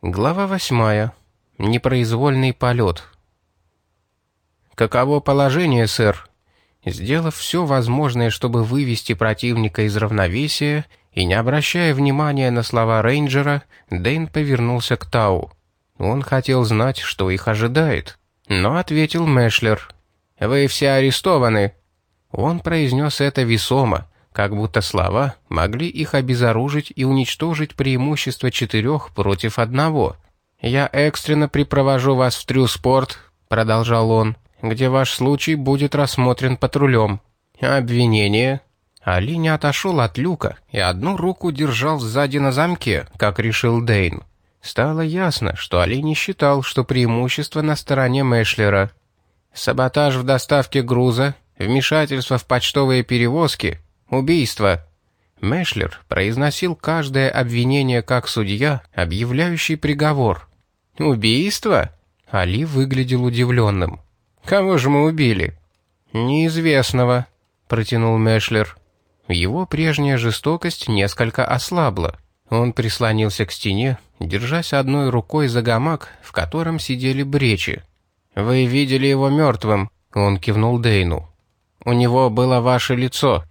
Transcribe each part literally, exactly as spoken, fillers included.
Глава восьмая. Непроизвольный полет. «Каково положение, сэр?» Сделав все возможное, чтобы вывести противника из равновесия, и не обращая внимания на слова рейнджера, Дэйн повернулся к Тау. Он хотел знать, что их ожидает, но ответил Мэшлер. «Вы все арестованы». Он произнес это весомо, как будто слова могли их обезоружить и уничтожить преимущество четырех против одного. «Я экстренно припровожу вас в Трюспорт», — продолжал он, «где ваш случай будет рассмотрен патрулем. Обвинение». Али не отошел от люка и одну руку держал сзади на замке, как решил Дэйн. Стало ясно, что Али не считал, что преимущество на стороне Мэшлера. «Саботаж в доставке груза, вмешательство в почтовые перевозки, убийство». Мэшлер произносил каждое обвинение как судья, объявляющий приговор. «Убийство?» Али выглядел удивленным. «Кого же мы убили?» «Неизвестного», — протянул Мэшлер. Его прежняя жестокость несколько ослабла. Он прислонился к стене, держась одной рукой за гамак, в котором сидели бречи. «Вы видели его мертвым?» — он кивнул Дэйну. «У него было ваше лицо».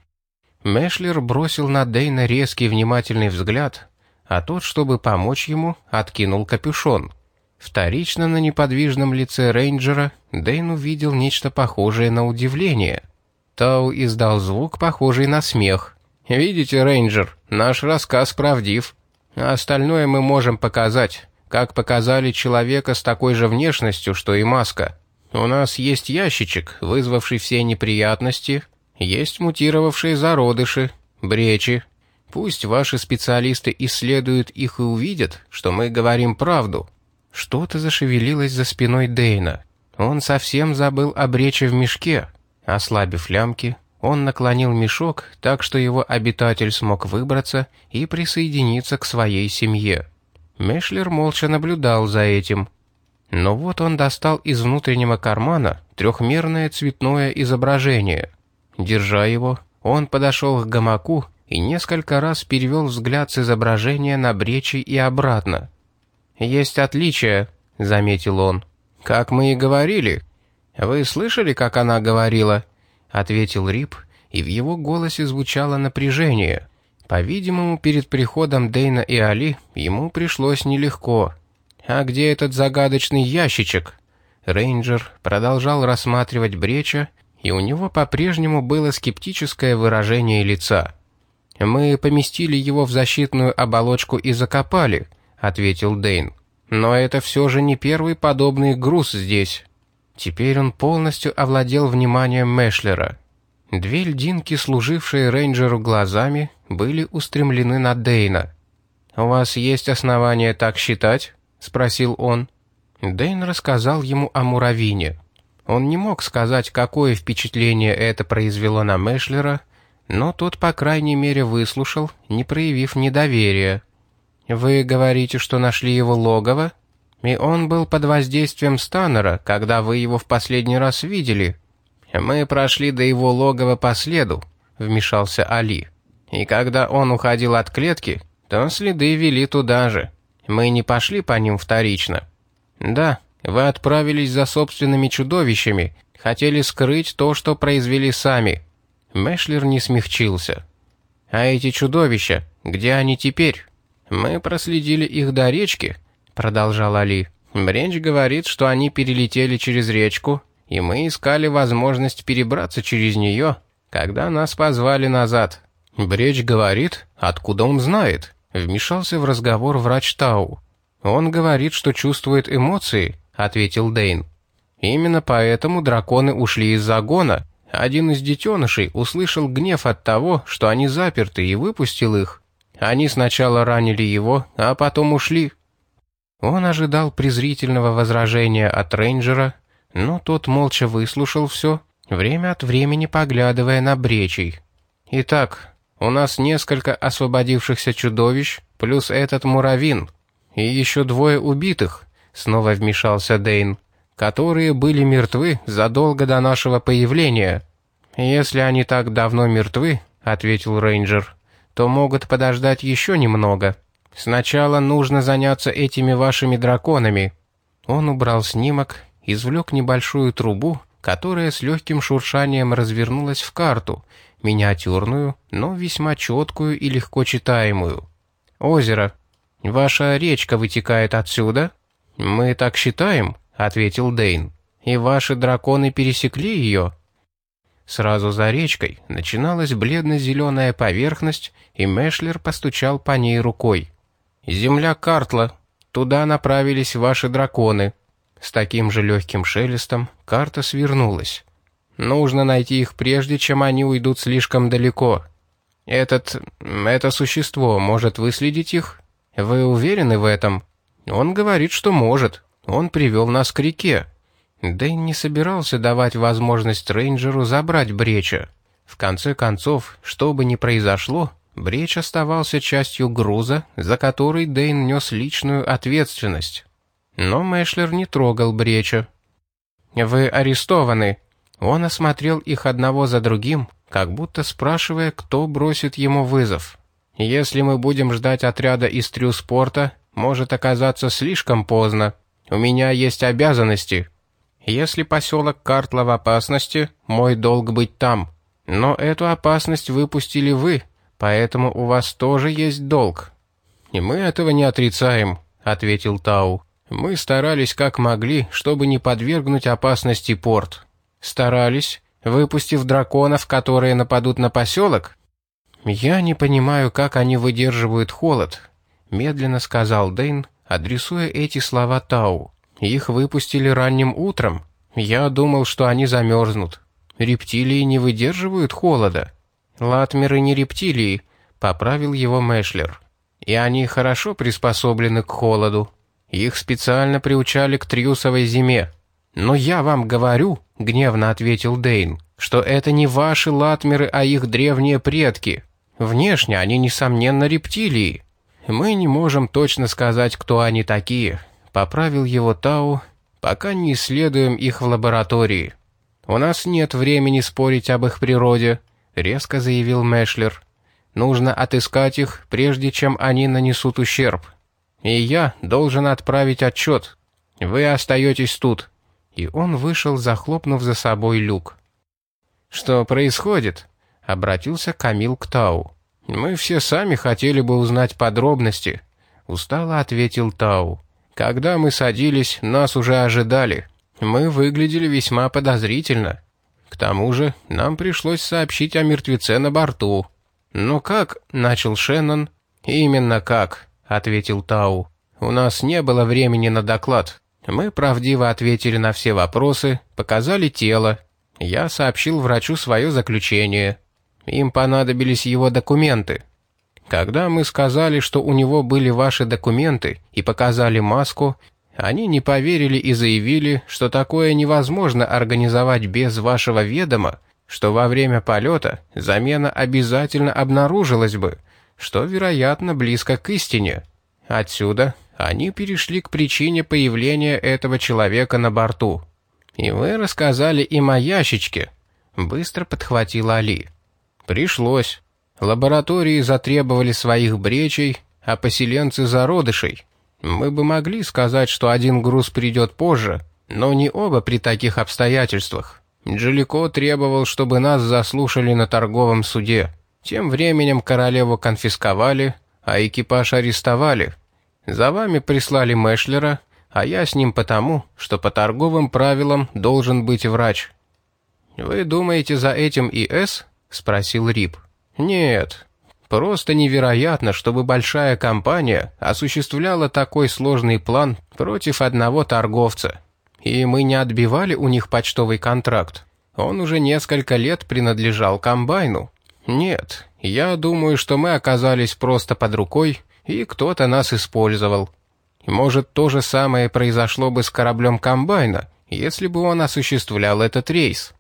Мэшлер бросил на Дэйна резкий внимательный взгляд, а тот, чтобы помочь ему, откинул капюшон. Вторично на неподвижном лице рейнджера Дэйн увидел нечто похожее на удивление. Тау издал звук, похожий на смех. «Видите, рейнджер, наш рассказ правдив. А остальное мы можем показать, как показали человека с такой же внешностью, что и маска. У нас есть ящичек, вызвавший все неприятности, есть мутировавшие зародыши, бречи. Пусть ваши специалисты исследуют их и увидят, что мы говорим правду». Что-то зашевелилось за спиной Дэйна. Он совсем забыл о брече в мешке. Ослабив лямки, он наклонил мешок так, что его обитатель смог выбраться и присоединиться к своей семье. Мэшлер молча наблюдал за этим. Но вот он достал из внутреннего кармана трехмерное цветное изображение. Держа его, он подошел к гамаку и несколько раз перевел взгляд с изображения на бречи и обратно. «Есть отличия», — заметил он. «Как мы и говорили». «Вы слышали, как она говорила?» — ответил Рип, и в его голосе звучало напряжение. По-видимому, перед приходом Дэйна и Али ему пришлось нелегко. «А где этот загадочный ящичек?» Рейнджер продолжал рассматривать бреча, и у него по-прежнему было скептическое выражение лица. «Мы поместили его в защитную оболочку и закопали», — ответил Дэйн. «Но это все же не первый подобный груз здесь». Теперь он полностью овладел вниманием Мэшлера. Две льдинки, служившие рейнджеру глазами, были устремлены на Дэйна. «У вас есть основания так считать?» — спросил он. Дэйн рассказал ему о муравьине. Он не мог сказать, какое впечатление это произвело на Мэшлера, но тот, по крайней мере, выслушал, не проявив недоверия. «Вы говорите, что нашли его логово? И он был под воздействием Станнера, когда вы его в последний раз видели?» «Мы прошли до его логова по следу», — вмешался Али. «И когда он уходил от клетки, то следы вели туда же. Мы не пошли по ним вторично». «Да, вы отправились за собственными чудовищами, хотели скрыть то, что произвели сами». Мэшлер не смягчился. «А эти чудовища, где они теперь?» «Мы проследили их до речки», — продолжал Али. «Бренч говорит, что они перелетели через речку, и мы искали возможность перебраться через нее, когда нас позвали назад». «Бренч говорит? Откуда он знает?» — вмешался в разговор врач Тау. «Он говорит, что чувствует эмоции», — ответил Дэйн. «Именно поэтому драконы ушли из загона. Один из детенышей услышал гнев от того, что они заперты, и выпустил их. Они сначала ранили его, а потом ушли». Он ожидал презрительного возражения от рейнджера, но тот молча выслушал все, время от времени поглядывая на бречей. «Итак, у нас несколько освободившихся чудовищ, плюс этот муравин, и еще двое убитых», — снова вмешался Дэйн, «которые были мертвы задолго до нашего появления». «Если они так давно мертвы», — ответил рейнджер, — «то могут подождать еще немного». Сначала нужно заняться этими вашими драконами». Он убрал снимок, извлек небольшую трубу, которая с легким шуршанием развернулась в карту, миниатюрную, но весьма четкую и легко читаемую. «Озеро. Ваша речка вытекает отсюда?» «Мы так считаем», — ответил Дэйн. «И ваши драконы пересекли ее?» Сразу за речкой начиналась бледно-зеленая поверхность, и Мэшлер постучал по ней рукой. «Земля Картла. Туда направились ваши драконы». С таким же легким шелестом карта свернулась. «Нужно найти их прежде, чем они уйдут слишком далеко. Этот... это существо может выследить их? Вы уверены в этом?» «Он говорит, что может. Он привел нас к реке». Дэйн не собирался давать возможность рейнджеру забрать Бреча. В конце концов, что бы ни произошло, Бреч оставался частью груза, за который Дэйн нес личную ответственность. Но Мэшлер не трогал Бреча. «Вы арестованы». Он осмотрел их одного за другим, как будто спрашивая, кто бросит ему вызов. «Если мы будем ждать отряда из Трюспорта, может оказаться слишком поздно. У меня есть обязанности. Если поселок Картла в опасности, мой долг быть там. Но эту опасность выпустили вы, поэтому у вас тоже есть долг». «И мы этого не отрицаем», — ответил Тау. «Мы старались как могли, чтобы не подвергнуть опасности порт». «Старались, выпустив драконов, которые нападут на поселок?» «Я не понимаю, как они выдерживают холод», — медленно сказал Дэйн, адресуя эти слова Тау. «Их выпустили ранним утром. Я думал, что они замерзнут. Рептилии не выдерживают холода». «Латмеры не рептилии», — поправил его Мэшлер. «И они хорошо приспособлены к холоду. Их специально приучали к Трюсовой зиме». «Но я вам говорю», — гневно ответил Дэйн, «что это не ваши латмеры, а их древние предки. Внешне они, несомненно, рептилии. Мы не можем точно сказать, кто они такие», — поправил его Тау, «пока не исследуем их в лаборатории». «У нас нет времени спорить об их природе», — резко заявил Мэшлер. «Нужно отыскать их, прежде чем они нанесут ущерб. И я должен отправить отчет. Вы остаетесь тут». И он вышел, захлопнув за собой люк. «Что происходит?» — обратился Камил к Тау. «Мы все сами хотели бы узнать подробности», — устало ответил Тау. «Когда мы садились, нас уже ожидали. Мы выглядели весьма подозрительно. К тому же нам пришлось сообщить о мертвеце на борту». «Ну как?» — начал Шеннон. «Именно как», — ответил Тау. «У нас не было времени на доклад. Мы правдиво ответили на все вопросы, показали тело. Я сообщил врачу свое заключение. Им понадобились его документы. Когда мы сказали, что у него были ваши документы, и показали маску, они не поверили и заявили, что такое невозможно организовать без вашего ведома, что во время полета замена обязательно обнаружилась бы, что, вероятно, близко к истине. Отсюда они перешли к причине появления этого человека на борту. И вы рассказали им о ящичке», — быстро подхватил Али. «Пришлось. Лаборатории затребовали своих бречей, а поселенцы зародышей. Мы бы могли сказать, что один груз придет позже, но не оба при таких обстоятельствах. Джалико требовал, чтобы нас заслушали на торговом суде. Тем временем королеву конфисковали, а экипаж арестовали. За вами прислали Мэшлера, а я с ним потому, что по торговым правилам должен быть врач». «Вы думаете, за этим ИС?» — спросил Рип. «Нет. Просто невероятно, чтобы большая компания осуществляла такой сложный план против одного торговца. И мы не отбивали у них почтовый контракт. Он уже несколько лет принадлежал комбайну. Нет, я думаю, что мы оказались просто под рукой, и кто-то нас использовал. Может, то же самое произошло бы с кораблем комбайна, если бы он осуществлял этот рейс».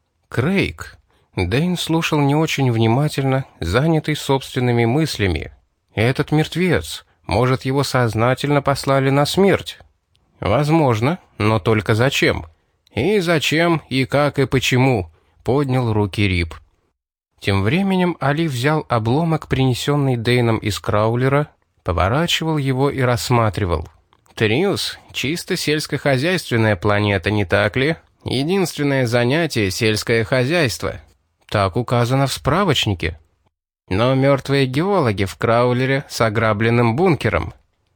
«Крейг». Дэйн слушал не очень внимательно, занятый собственными мыслями. «Этот мертвец, может, его сознательно послали на смерть?» «Возможно, но только зачем?» «И зачем, и как, и почему?» — поднял руки Рип. Тем временем Али взял обломок, принесенный Дэйном из краулера, поворачивал его и рассматривал. Триус — чисто сельскохозяйственная планета, не так ли? Единственное занятие — сельское хозяйство. Так указано в справочнике. Но мертвые геологи в Краулере с ограбленным бункером.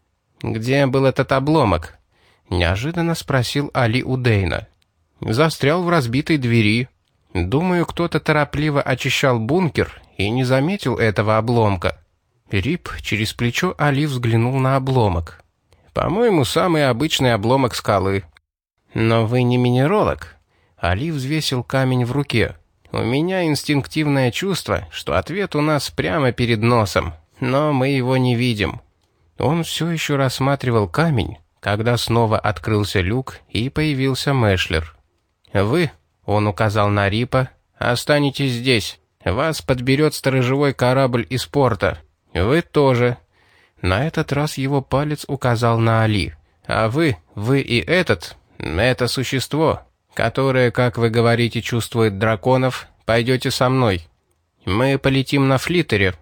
«Где был этот обломок?» — неожиданно спросил Али у Дейна. «Застрял в разбитой двери. Думаю, кто-то торопливо очищал бункер и не заметил этого обломка». Рип через плечо Али взглянул на обломок. «По-моему, самый обычный обломок скалы». «Но вы не минералог». Али взвесил камень в руке. «У меня инстинктивное чувство, что ответ у нас прямо перед носом, но мы его не видим». Он все еще рассматривал камень, когда снова открылся люк и появился Мэшлер. «Вы», — он указал на Рипа, — «останетесь здесь. Вас подберет сторожевой корабль из порта. Вы тоже». На этот раз его палец указал на Али. «А вы, вы и этот, это существо, которое, как вы говорите, чувствует драконов, пойдете со мной. Мы полетим на флиттере».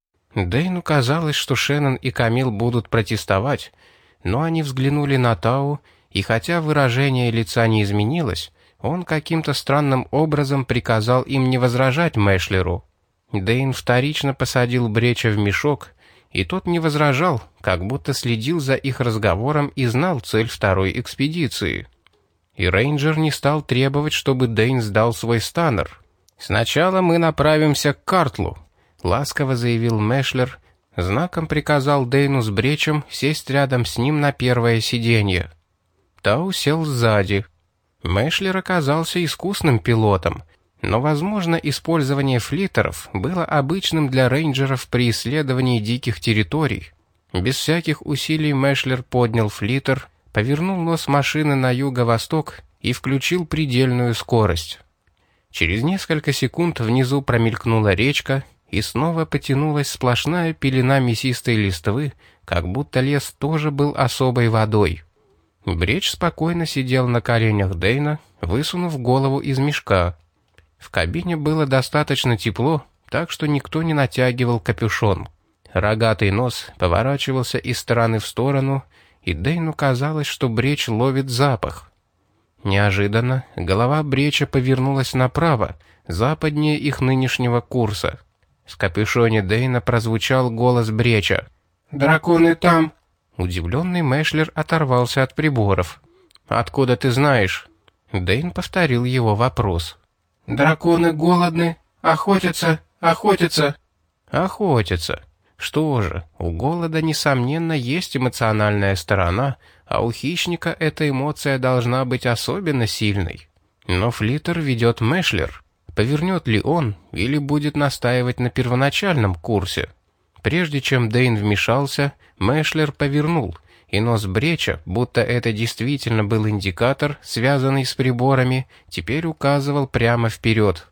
Дейну казалось, что Шеннон и Камил будут протестовать, но они взглянули на Тау, и хотя выражение лица не изменилось, он каким-то странным образом приказал им не возражать Мэшлеру. Дейн вторично посадил Бреча в мешок, и тот не возражал, как будто следил за их разговором и знал цель второй экспедиции. И рейнджер не стал требовать, чтобы Дейн сдал свой станнер. «Сначала мы направимся к Картлу», — ласково заявил Мэшлер, знаком приказал Дейну с Бречем сесть рядом с ним на первое сиденье. Тау сел сзади. Мэшлер оказался искусным пилотом, но, возможно, использование флиттеров было обычным для рейнджеров при исследовании диких территорий. Без всяких усилий Мэшлер поднял флиттер, повернул нос машины на юго-восток и включил предельную скорость. Через несколько секунд внизу промелькнула речка, и снова потянулась сплошная пелена мясистой листвы, как будто лес тоже был особой водой. Бреч спокойно сидел на коленях Дейна, высунув голову из мешка. В кабине было достаточно тепло, так что никто не натягивал капюшон. Рогатый нос поворачивался из стороны в сторону, и Дейну казалось, что Бреч ловит запах. Неожиданно голова Бреча повернулась направо, западнее их нынешнего курса. В капюшоне Дейна прозвучал голос Бреча. «Драконы там!» Удивленный Мэшлер оторвался от приборов. «Откуда ты знаешь?» Дейн повторил его вопрос. «Драконы голодны, охотятся, охотятся». «Охотятся. Что же, у голода, несомненно, есть эмоциональная сторона, а у хищника эта эмоция должна быть особенно сильной. Но флиттер ведет Мэшлер. Повернет ли он или будет настаивать на первоначальном курсе? Прежде чем Дейн вмешался, Мэшлер повернул, и нос Бреча, будто это действительно был индикатор, связанный с приборами, теперь указывал прямо вперед.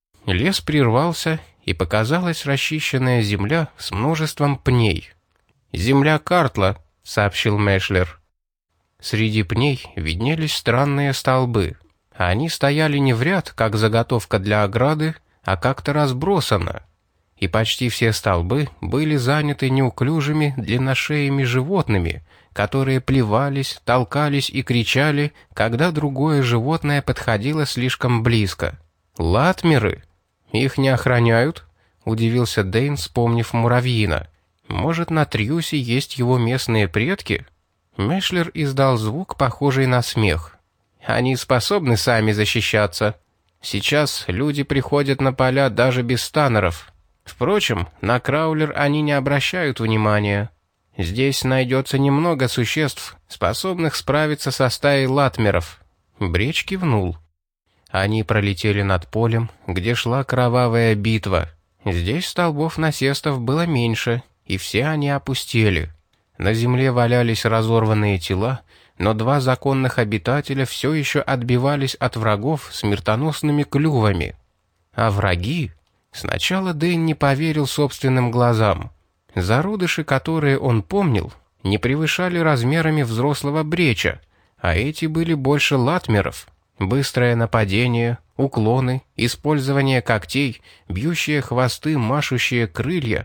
Лес прервался, и показалась расчищенная земля с множеством пней. «Земля Картла», — сообщил Мэшлер. Среди пней виднелись странные столбы. Они стояли не в ряд, как заготовка для ограды, а как-то разбросано. И почти все столбы были заняты неуклюжими длинношеями животными, которые плевались, толкались и кричали, когда другое животное подходило слишком близко. «Латмеры? Их не охраняют?» — удивился Дейн, вспомнив муравьина. «Может, на Триусе есть его местные предки?» Мэшлер издал звук, похожий на смех. «Они способны сами защищаться. Сейчас люди приходят на поля даже без станнеров. Впрочем, на Краулер они не обращают внимания. Здесь найдется немного существ, способных справиться со стаей латмеров». Бреч кивнул. Они пролетели над полем, где шла кровавая битва. Здесь столбов насестов было меньше, и все они опустели. На земле валялись разорванные тела, но два законных обитателя все еще отбивались от врагов смертоносными клювами. А враги? Сначала Дэйн не поверил собственным глазам. Зародыши, которые он помнил, не превышали размерами взрослого Бреча, а эти были больше латмеров. Быстрое нападение, уклоны, использование когтей, бьющие хвосты, машущие крылья.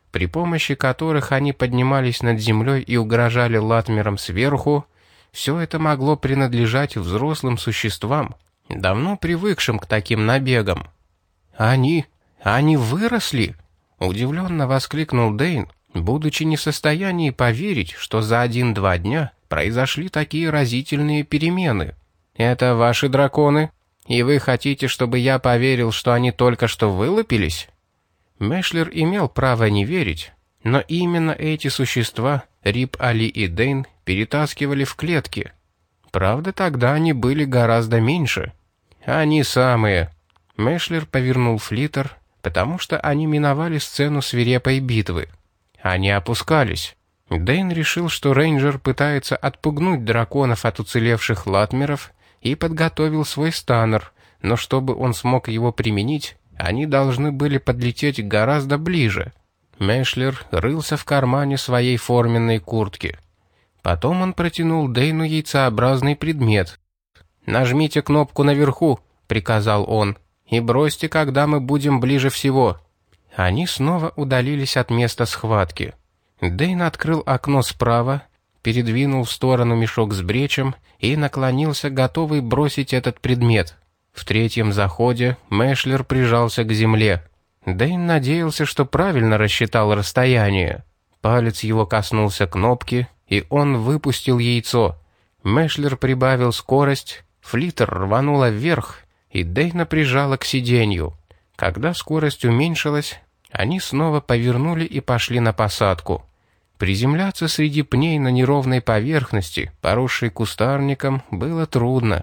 при помощи которых они поднимались над землей и угрожали латмерам сверху, все это могло принадлежать взрослым существам, давно привыкшим к таким набегам. «Они... они выросли!» — удивленно воскликнул Дэйн, будучи не в состоянии поверить, что за один-два дня произошли такие разительные перемены. «Это ваши драконы? И вы хотите, чтобы я поверил, что они только что вылупились?» Мэшлер имел право не верить, но именно эти существа Рип, Али и Дэйн перетаскивали в клетки. Правда, тогда они были гораздо меньше. «Они самые». Мэшлер повернул флиттер, потому что они миновали сцену свирепой битвы. Они опускались. Дэйн решил, что рейнджер пытается отпугнуть драконов от уцелевших латмеров, и подготовил свой станнер, но чтобы он смог его применить, они должны были подлететь гораздо ближе. Мэшлер рылся в кармане своей форменной куртки. Потом он протянул Дэйну яйцеобразный предмет. «Нажмите кнопку наверху», — приказал он, — «и бросьте, когда мы будем ближе всего». Они снова удалились от места схватки. Дэйн открыл окно справа, передвинул в сторону мешок с бречем и наклонился, готовый бросить этот предмет. В третьем заходе Мэшлер прижался к земле. Дэйн надеялся, что правильно рассчитал расстояние. Палец его коснулся кнопки, и он выпустил яйцо. Мэшлер прибавил скорость, флиттер рванула вверх, и Дэйна прижала к сиденью. Когда скорость уменьшилась, они снова повернули и пошли на посадку. Приземляться среди пней на неровной поверхности, поросшей кустарником, было трудно.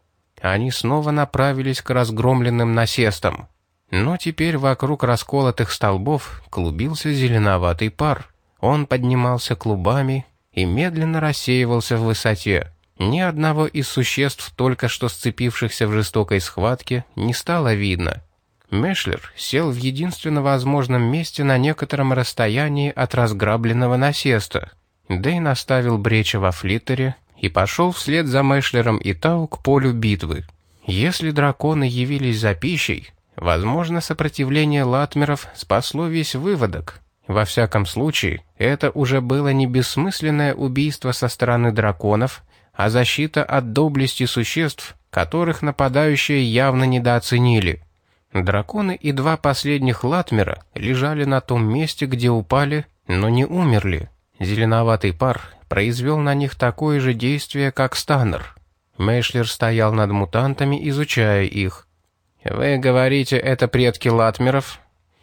Они снова направились к разгромленным насестам. Но теперь вокруг расколотых столбов клубился зеленоватый пар. Он поднимался клубами и медленно рассеивался в высоте. Ни одного из существ, только что сцепившихся в жестокой схватке, не стало видно. Мэшлер сел в единственно возможном месте на некотором расстоянии от разграбленного насеста. Дэйн оставил бреча во флиттере и пошел вслед за Мэшлером и Тау к полю битвы. Если драконы явились за пищей, возможно, сопротивление латмеров спасло весь выводок. Во всяком случае, это уже было не бессмысленное убийство со стороны драконов, а защита от доблести существ, которых нападающие явно недооценили. Драконы и два последних латмера лежали на том месте, где упали, но не умерли. Зеленоватый пар произвел на них такое же действие, как станнер. Мэшлер стоял над мутантами, изучая их. «Вы говорите, это предки латмеров?»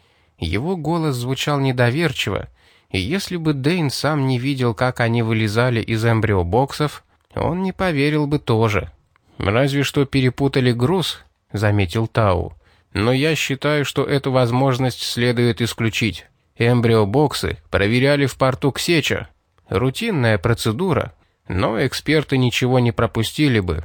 Его голос звучал недоверчиво, и если бы Дэйн сам не видел, как они вылезали из эмбриобоксов, он не поверил бы тоже. «Разве что перепутали груз», — заметил Тау. «Но я считаю, что эту возможность следует исключить. Эмбриобоксы проверяли в порту Ксеча. Рутинная процедура, но эксперты ничего не пропустили бы».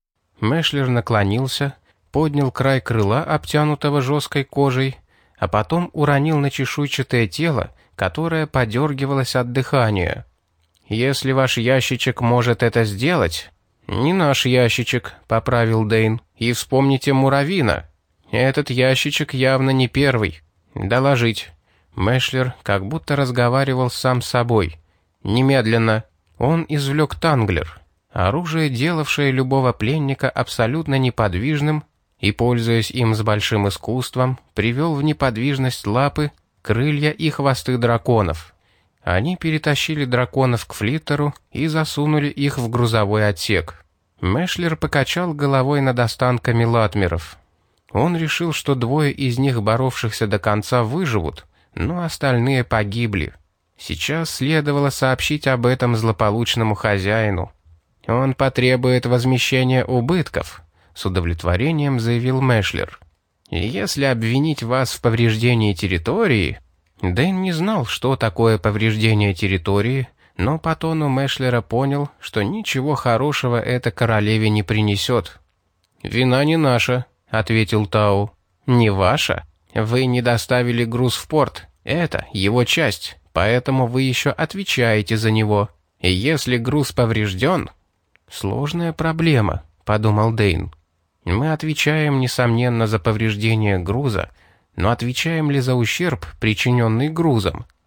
Мэшлер наклонился, поднял край крыла, обтянутого жесткой кожей, а потом уронил на чешуйчатое тело, которое подергивалось от дыхания. «Если ваш ящичек может это сделать...» «Не наш ящичек», — поправил Дэйн. «И вспомните Муравина. Этот ящичек явно не первый. Доложить». Мэшлер как будто разговаривал сам с собой. «Немедленно». Он извлек танглер. Оружие, делавшее любого пленника абсолютно неподвижным, и, пользуясь им с большим искусством, привел в неподвижность лапы, крылья и хвосты драконов. Они перетащили драконов к флиттеру и засунули их в грузовой отсек. Мэшлер покачал головой над останками латмеров. Он решил, что двое из них, боровшихся до конца, выживут, но остальные погибли. Сейчас следовало сообщить об этом злополучному хозяину. «Он потребует возмещения убытков», — с удовлетворением заявил Мэшлер. «Если обвинить вас в повреждении территории...» Дэйн не знал, что такое повреждение территории, но по тону Мэшлера понял, что ничего хорошего это королеве не принесет. «Вина не наша», — ответил Тау. «Не ваша? Вы не доставили груз в порт. Это его часть, поэтому вы еще отвечаете за него. И если груз поврежден...» «Сложная проблема», — подумал Дэйн. «Мы отвечаем, несомненно, за повреждение груза, но отвечаем ли за ущерб, причиненный грузом?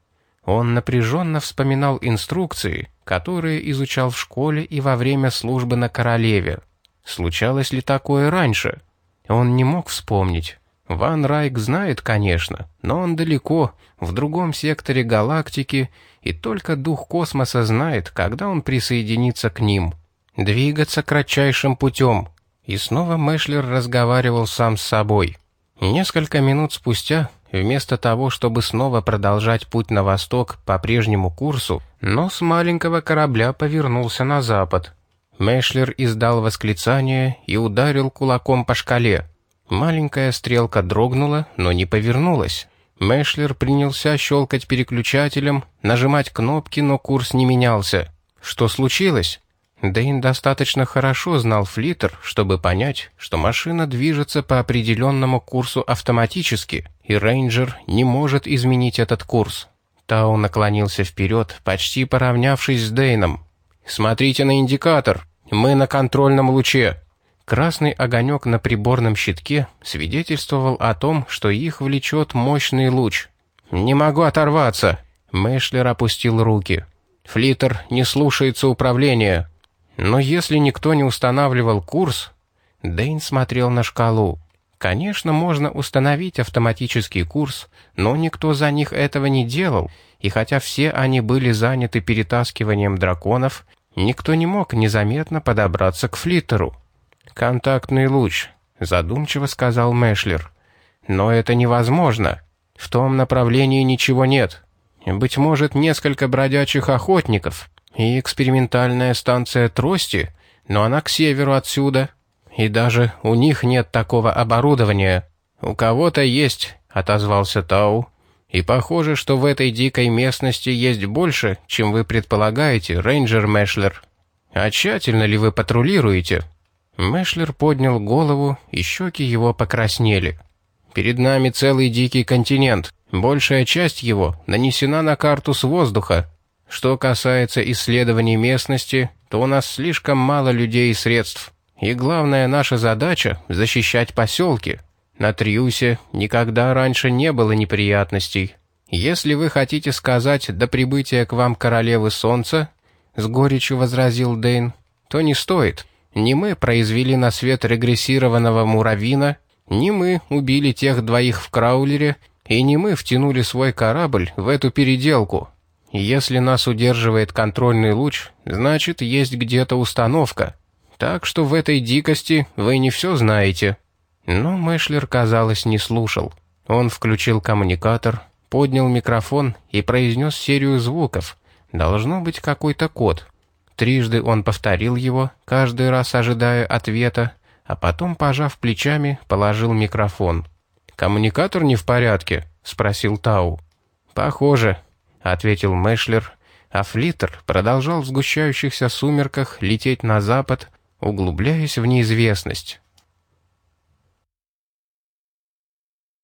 Он напряженно вспоминал инструкции, которые изучал в школе и во время службы на Королеве. Случалось ли такое раньше? Он не мог вспомнить. Ван Райк знает, конечно, но он далеко, в другом секторе галактики, и только дух космоса знает, когда он присоединится к ним. Двигаться кратчайшим путем. И снова Мэшлер разговаривал сам с собой. Несколько минут спустя, вместо того, чтобы снова продолжать путь на восток по прежнему курсу, нос маленького корабля повернулся на запад. Мэшлер издал восклицание и ударил кулаком по шкале. Маленькая стрелка дрогнула, но не повернулась. Мэшлер принялся щелкать переключателем, нажимать кнопки, но курс не менялся. Что случилось? Дэйн достаточно хорошо знал флиттер, чтобы понять, что машина движется по определенному курсу автоматически, и рейнджер не может изменить этот курс. Тау наклонился вперед, почти поравнявшись с Дэйном. «Смотрите на индикатор! Мы на контрольном луче!» Красный огонек на приборном щитке свидетельствовал о том, что их влечет мощный луч. «Не могу оторваться!» Мэшлер опустил руки. «Флиттер не слушается управления». Но если никто не устанавливал курс... Дэйн смотрел на шкалу. Конечно, можно установить автоматический курс, но никто за них этого не делал, и хотя все они были заняты перетаскиванием драконов, никто не мог незаметно подобраться к флиттеру. «Контактный луч», — задумчиво сказал Мэшлер. «Но это невозможно. В том направлении ничего нет. Быть может, несколько бродячих охотников и экспериментальная станция трости, но она к северу отсюда. И даже у них нет такого оборудования. У кого-то есть», — отозвался Тау. «И похоже, что в этой дикой местности есть больше, чем вы предполагаете, рейнджер Мэшлер. А тщательно ли вы патрулируете?» Мэшлер поднял голову, и щеки его покраснели. «Перед нами целый дикий континент. Большая часть его нанесена на карту с воздуха. Что касается исследований местности, то у нас слишком мало людей и средств. И главная наша задача — защищать поселки. На Триусе никогда раньше не было неприятностей. Если вы хотите сказать «до прибытия к вам Королевы Солнца», — с горечью возразил Дэйн, — то не стоит. Не мы произвели на свет регрессированного муравьина, не мы убили тех двоих в краулере, и не мы втянули свой корабль в эту переделку. Если нас удерживает контрольный луч, значит, есть где-то установка. Так что в этой дикости вы не все знаете». Но Мэшлер, казалось, не слушал. Он включил коммуникатор, поднял микрофон и произнес серию звуков. Должно быть какой-то код. Трижды он повторил его, каждый раз ожидая ответа, а потом, пожав плечами, положил микрофон. «Коммуникатор не в порядке?» — спросил Тау. «Похоже», — ответил Мэшлер, а флиттер продолжал в сгущающихся сумерках лететь на запад, углубляясь в неизвестность.